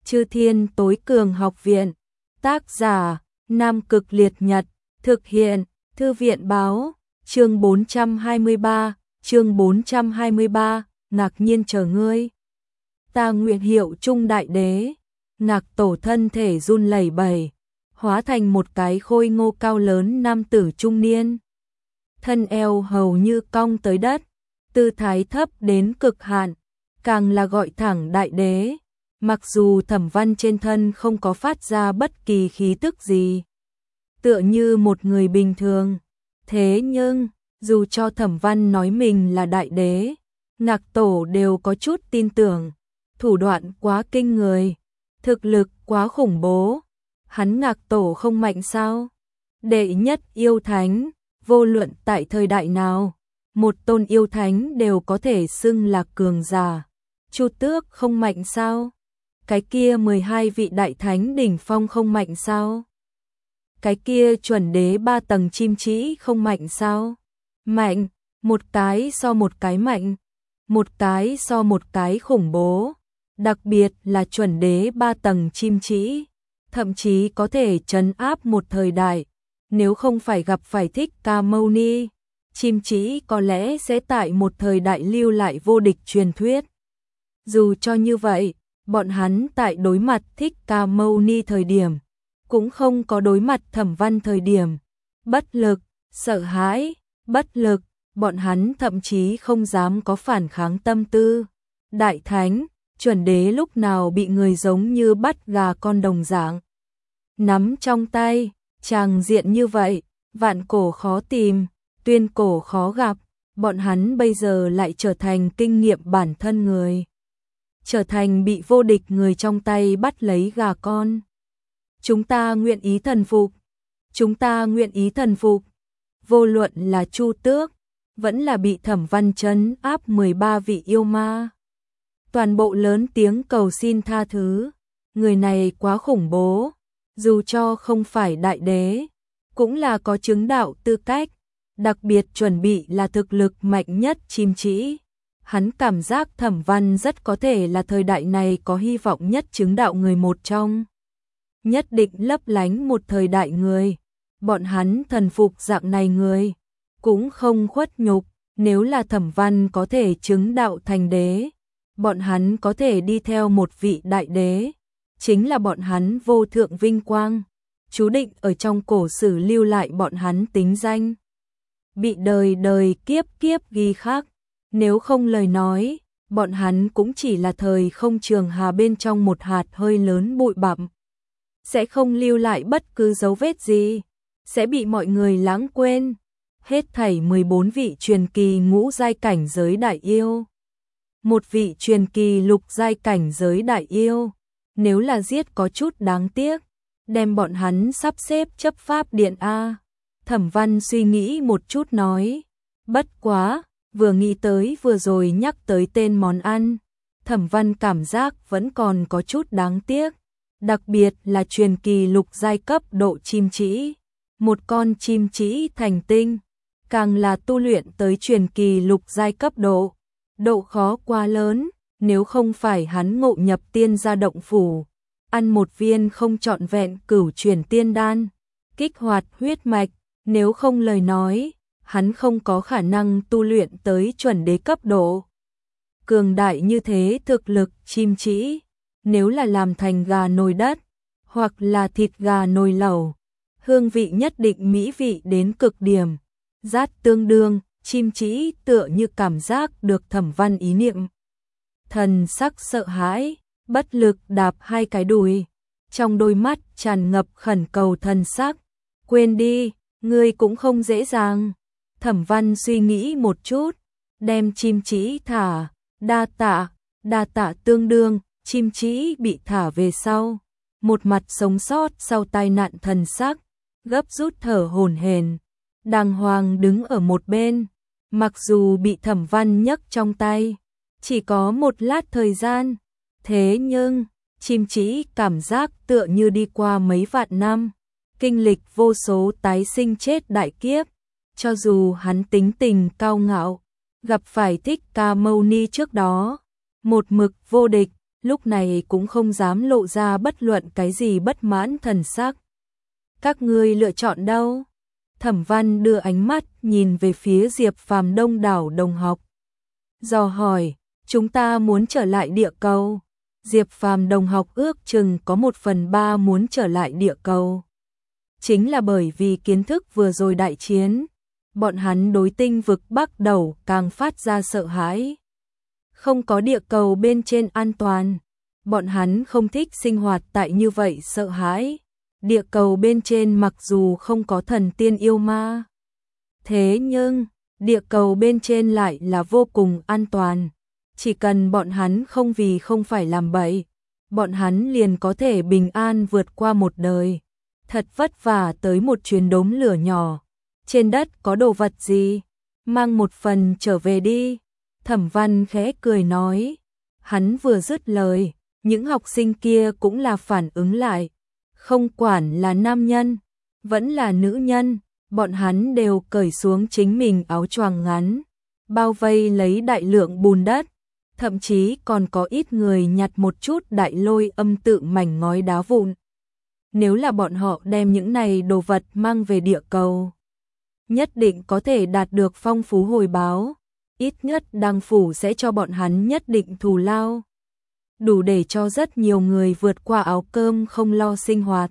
Chư Thiên Tối Cường Học Viện. Tác giả: Nam Cực Liệt Nhật. Thực hiện: Thư viện báo. Chương 423, ngạc nhiên chờ ngươi. Ta nguyện hiệu chung đại đế. Ngạc Tổ thân thể run lẩy bẩy, hóa thành một cái khôi ngô cao lớn nam tử trung niên. Thân eo hầu như cong tới đất, tư thái thấp đến cực hạn, càng là gọi thẳng đại đế. Mặc dù Thẩm Văn trên thân không có phát ra bất kỳ khí tức gì, tựa như một người bình thường, thế nhưng dù cho Thẩm Văn nói mình là đại đế, Ngạc Tổ đều có chút tin tưởng. Thủ đoạn quá kinh người, thực lực quá khủng bố. Hắn Ngạc Tổ không mạnh sao? Đệ nhất yêu thánh, vô luận tại thời đại nào, một tôn yêu thánh đều có thể xưng là cường giả. Chu Tước không mạnh sao? Cái kia 12 vị đại thánh đỉnh phong không mạnh sao? Cái kia chuẩn đế 3 tầng chim trĩ không mạnh sao? Mạnh, một cái so một cái mạnh, một cái so một cái khủng bố. Đặc biệt là chuẩn đế 3 tầng chim trĩ, thậm chí có thể trấn áp một thời đại. Nếu không phải gặp phải Thích Ca Mâu Ni, chim trĩ có lẽ sẽ tại một thời đại lưu lại vô địch truyền thuyết. Dù cho như vậy, bọn hắn tại đối mặt Thích Ca Mâu Ni thời điểm, cũng không có đối mặt Thẩm Văn thời điểm bất lực, sợ hãi, bất lực, bọn hắn thậm chí không dám có phản kháng tâm tư. Đại thánh, chuẩn đế lúc nào bị người giống như bắt gà con đồng dạng nắm trong tay, tràng diện như vậy, vạn cổ khó tìm, tuyên cổ khó gặp, bọn hắn bây giờ lại trở thành kinh nghiệm bản thân người, trở thành bị vô địch người trong tay bắt lấy gà con. Chúng ta nguyện ý thần phục, chúng ta nguyện ý thần phục. Vô luận là Chu Tước, vẫn là bị Thẩm Văn trấn áp 13 vị yêu ma, toàn bộ lớn tiếng cầu xin tha thứ. Người này quá khủng bố, dù cho không phải đại đế, cũng là có chứng đạo tư cách, đặc biệt chuẩn bị là thực lực mạnh nhất chim trĩ. Hắn cảm giác Thẩm Văn rất có thể là thời đại này có hy vọng nhất chứng đạo người một trong. Nhất định lấp lánh một thời đại người, bọn hắn thần phục dạng này người, cũng không khuất nhục. Nếu là Thẩm Văn có thể chứng đạo thành đế, bọn hắn có thể đi theo một vị đại đế, chính là bọn hắn vô thượng vinh quang, chú định ở trong cổ sử lưu lại bọn hắn tính danh, bị đời đời kiếp kiếp ghi khắc. Nếu không lời nói, bọn hắn cũng chỉ là thời không trường hà bên trong một hạt hơi lớn bụi bặm, sẽ không lưu lại bất cứ dấu vết gì, sẽ bị mọi người lãng quên. Hết thảy 14 vị truyền kỳ ngũ giai cảnh giới đại yêu, một vị truyền kỳ lục giai cảnh giới đại yêu, nếu là giết có chút đáng tiếc, đem bọn hắn sắp xếp chấp pháp điện a. Thẩm Văn suy nghĩ một chút nói, bất quá, vừa nghĩ tới vừa rồi nhắc tới tên món ăn, Thẩm Văn cảm giác vẫn còn có chút đáng tiếc, đặc biệt là truyền kỳ lục giai cấp độ chim trĩ, một con chim trĩ thành tinh, càng là tu luyện tới truyền kỳ lục giai cấp độ, độ khó quá lớn. Nếu không phải hắn ngộ nhập tiên gia động phủ, ăn một viên không trọn vẹn cửu chuyển tiên đan, kích hoạt huyết mạch, nếu không lời nói, hắn không có khả năng tu luyện tới chuẩn đế cấp độ. Cường đại như thế thực lực chim trĩ, nếu là làm thành gà nồi đất, hoặc là thịt gà nồi lẩu, hương vị nhất định mỹ vị đến cực điểm. Rát tương đương, chim trĩ tựa như cảm giác được Thẩm Văn ý niệm. Thần sắc sợ hãi, bất lực đạp hai cái đùi, trong đôi mắt tràn ngập khẩn cầu thần sắc. Quên đi, ngươi cũng không dễ dàng. Thẩm Văn suy nghĩ một chút, đem chim trĩ thả, đa tạ tương đương, chim trĩ bị thả về sau. Một mặt sống sót sau tai nạn thần sắc, gấp rút thở hổn hển, đàng hoàng đứng ở một bên, mặc dù bị Thẩm Văn nhấc trong tay, chỉ có một lát thời gian, thế nhưng chim trĩ cảm giác tựa như đi qua mấy vạn năm, kinh lịch vô số tái sinh chết đại kiếp. Cho dù hắn tính tình cao ngạo, gặp phải Thích Ca Mâu Ni trước đó, một mực vô địch, lúc này cũng không dám lộ ra bất luận cái gì bất mãn thần sắc. Các ngươi lựa chọn đâu? Thẩm Văn đưa ánh mắt nhìn về phía Diệp Phàm đông đảo đồng học. Dò hỏi, chúng ta muốn trở lại địa cầu. Diệp Phàm đồng học ước chừng có 1/3 muốn trở lại địa cầu. Chính là bởi vì kiến thức vừa rồi đại chiến, bọn hắn đối tinh vực Bắc Đầu càng phát ra sợ hãi. Không có địa cầu bên trên an toàn, bọn hắn không thích sinh hoạt tại như vậy sợ hãi. Địa cầu bên trên mặc dù không có thần tiên yêu ma, thế nhưng địa cầu bên trên lại là vô cùng an toàn. Chỉ cần bọn hắn không phải làm bậy, bọn hắn liền có thể bình an vượt qua một đời. Thật vất vả tới một chuyến đốm lửa nhỏ. Trên đất có đồ vật gì? Mang một phần trở về đi. Thẩm Văn khẽ cười nói. Hắn vừa dứt lời, những học sinh kia cũng là phản ứng lại. Không quản là nam nhân, vẫn là nữ nhân, bọn hắn đều cởi xuống chính mình áo choàng ngắn, bao vây lấy đại lượng bùn đất. Thậm chí còn có ít người nhặt một chút đại lôi âm tự mảnh ngói đá vụn. Nếu là bọn họ đem những này đồ vật mang về địa cầu, nhất định có thể đạt được phong phú hồi báo. Ít nhất Đăng Phủ sẽ cho bọn hắn nhất định thù lao. Đủ để cho rất nhiều người vượt qua áo cơm không lo sinh hoạt.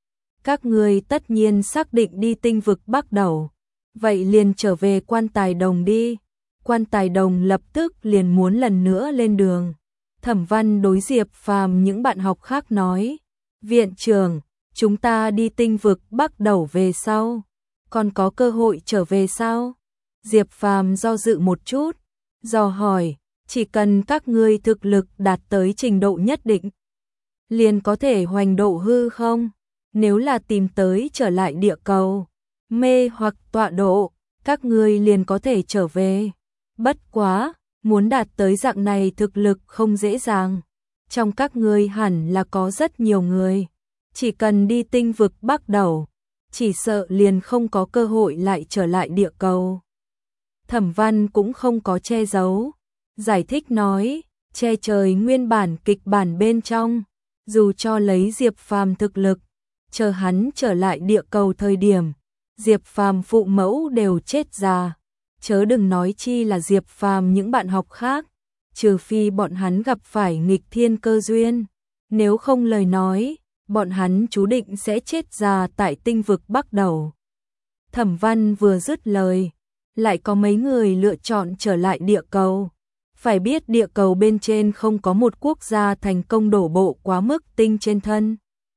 Các người tất nhiên xác định đi tinh vực Bắc Đầu. Vậy liền trở về Quan Tài Đồng đi. Quan Tài Đồng lập tức liền muốn lần nữa lên đường. Thẩm Văn đối Diệp Phàm những bạn học khác nói. Viện trưởng, chúng ta đi tinh vực Bắc Đầu về sau. Còn có cơ hội trở về sao? Diệp Phàm do dự một chút, dò hỏi, chỉ cần các ngươi thực lực đạt tới trình độ nhất định, liền có thể hoành độ hư không? Nếu là tìm tới trở lại địa cầu, mê hoặc tọa độ, các ngươi liền có thể trở về. Bất quá, muốn đạt tới dạng này thực lực không dễ dàng. Trong các ngươi hẳn là có rất nhiều người, chỉ cần đi tinh vực Bắc Đầu, chỉ sợ liền không có cơ hội lại trở lại địa cầu. Thẩm Văn cũng không có che giấu, giải thích nói, che trời nguyên bản kịch bản bên trong, dù cho lấy Diệp Phàm thực lực, chờ hắn trở lại địa cầu thời điểm, Diệp Phàm phụ mẫu đều chết già, chớ đừng nói chi là Diệp Phàm những bạn học khác, trừ phi bọn hắn gặp phải nghịch thiên cơ duyên, nếu không lời nói, bọn hắn chú định sẽ chết già tại tinh vực Bắc Đầu. Thẩm Văn vừa dứt lời, lại có mấy người lựa chọn trở lại địa cầu. Phải biết địa cầu bên trên không có một quốc gia thành công đổ bộ quá mức tinh trên thân.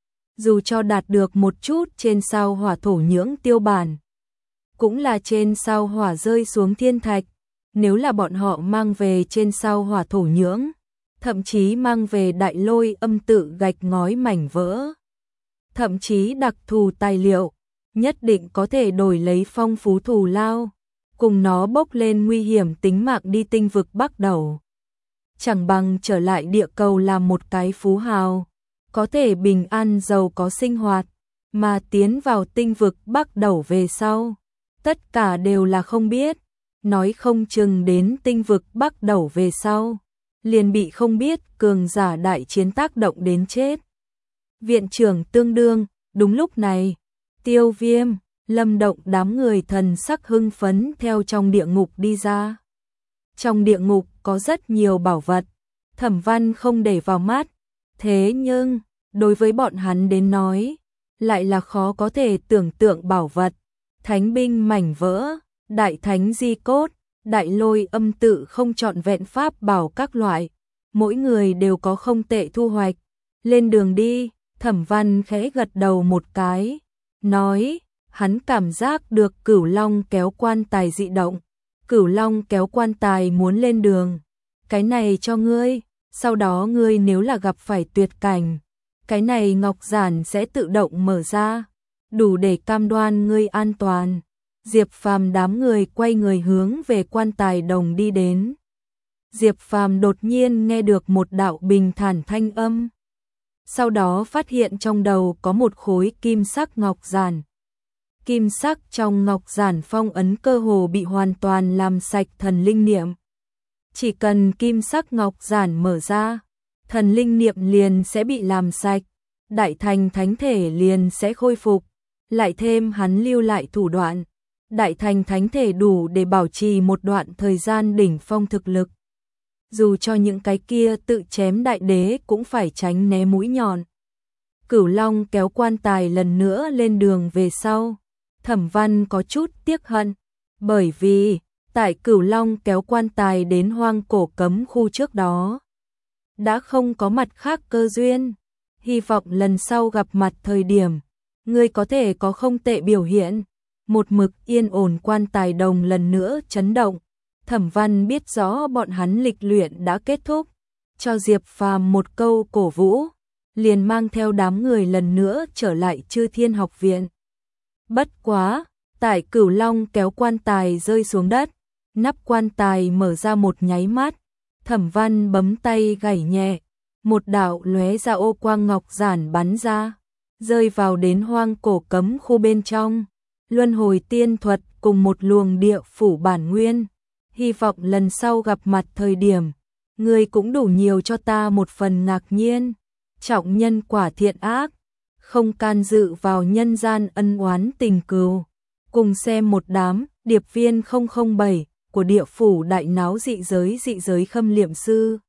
Dù cho đạt được một chút trên sao hỏa thổ nhưỡng tiêu bản, cũng là trên sao hỏa rơi xuống thiên thạch. Nếu là bọn họ mang về trên sao hỏa thổ nhưỡng, thậm chí mang về đại lôi âm tự gạch ngói mảnh vỡ, thậm chí đặc thù tài liệu, nhất định có thể đổi lấy phong phú thù lao, cùng nó bốc lên nguy hiểm tính mạng đi tinh vực Bắc Đầu. Chẳng bằng trở lại địa cầu làm một cái phú hào, có thể bình an giàu có sinh hoạt, mà tiến vào tinh vực Bắc Đầu về sau. Tất cả đều là không biết, nói không chừng đến tinh vực Bắc Đầu về sau, liền bị không biết cường giả đại chiến tác động đến chết. Viện trưởng tương đương, đúng lúc này, Tiêu Viêm, Lâm Động đám người thần sắc hưng phấn theo trong địa ngục đi ra. Trong địa ngục có rất nhiều bảo vật, Thẩm Văn không để vào mắt, thế nhưng, đối với bọn hắn đến nói, lại là khó có thể tưởng tượng bảo vật. Thánh binh mảnh vỡ, đại thánh di cốt, đại lôi âm tự không trọn vẹn pháp bảo các loại, mỗi người đều có không tệ thu hoạch. Lên đường đi, Thẩm Văn khẽ gật đầu một cái, nói, hắn cảm giác được Cửu Long kéo quan tài dị động. Cửu Long kéo quan tài muốn lên đường, cái này cho ngươi, sau đó ngươi nếu là gặp phải tuyệt cảnh, cái này ngọc giản sẽ tự động mở ra, đủ để cam đoan ngươi an toàn. Diệp Phàm đám người quay người hướng về Quan Tài Đồng đi đến. Diệp Phàm đột nhiên nghe được một đạo bình thản thanh âm, sau đó phát hiện trong đầu có một khối kim sắc ngọc giản. Kim sắc trong ngọc giản phong ấn cơ hồ bị hoàn toàn làm sạch thần linh niệm. Chỉ cần kim sắc ngọc giản mở ra, thần linh niệm liền sẽ bị làm sạch, đại thành thánh thể liền sẽ khôi phục, lại thêm hắn lưu lại thủ đoạn, đại thành thánh thể đủ để bảo trì một đoạn thời gian đỉnh phong thực lực. Dù cho những cái kia tự chém đại đế cũng phải tránh né mũi nhọn. Cửu Long kéo quan tài lần nữa lên đường về sau, Thẩm Văn có chút tiếc hận, bởi vì tại Cửu Long kéo quan tài đến hoang cổ cấm khu trước đó, đã không có mặt khác cơ duyên, hy vọng lần sau gặp mặt thời điểm, ngươi có thể có không tệ biểu hiện. Một mực yên ổn quan tài đồng lần nữa chấn động, Thẩm Văn biết rõ bọn hắn lịch luyện đã kết thúc, cho Diệp Phàm một câu cổ vũ, liền mang theo đám người lần nữa trở lại Chư Thiên Học Viện. Bất quá, tại Cửu Long kéo quan tài rơi xuống đất, nắp quan tài mở ra một nháy mắt, Thẩm Văn bấm tay gảy nhẹ, một đạo lóe ra ô quang ngọc giản bắn ra, rơi vào đến hoang cổ cấm khu bên trong. Luân hồi tiên thuật cùng một luồng địa phủ bản nguyên, hy vọng lần sau gặp mặt thời điểm, ngươi cũng đủ nhiều cho ta một phần ngạc nhiên. Trọng nhân quả thiện ác, không can dự vào nhân gian ân oán tình cừu. Cùng xem một đám điệp viên 007 của địa phủ đại náo dị giới khâm liệm sư.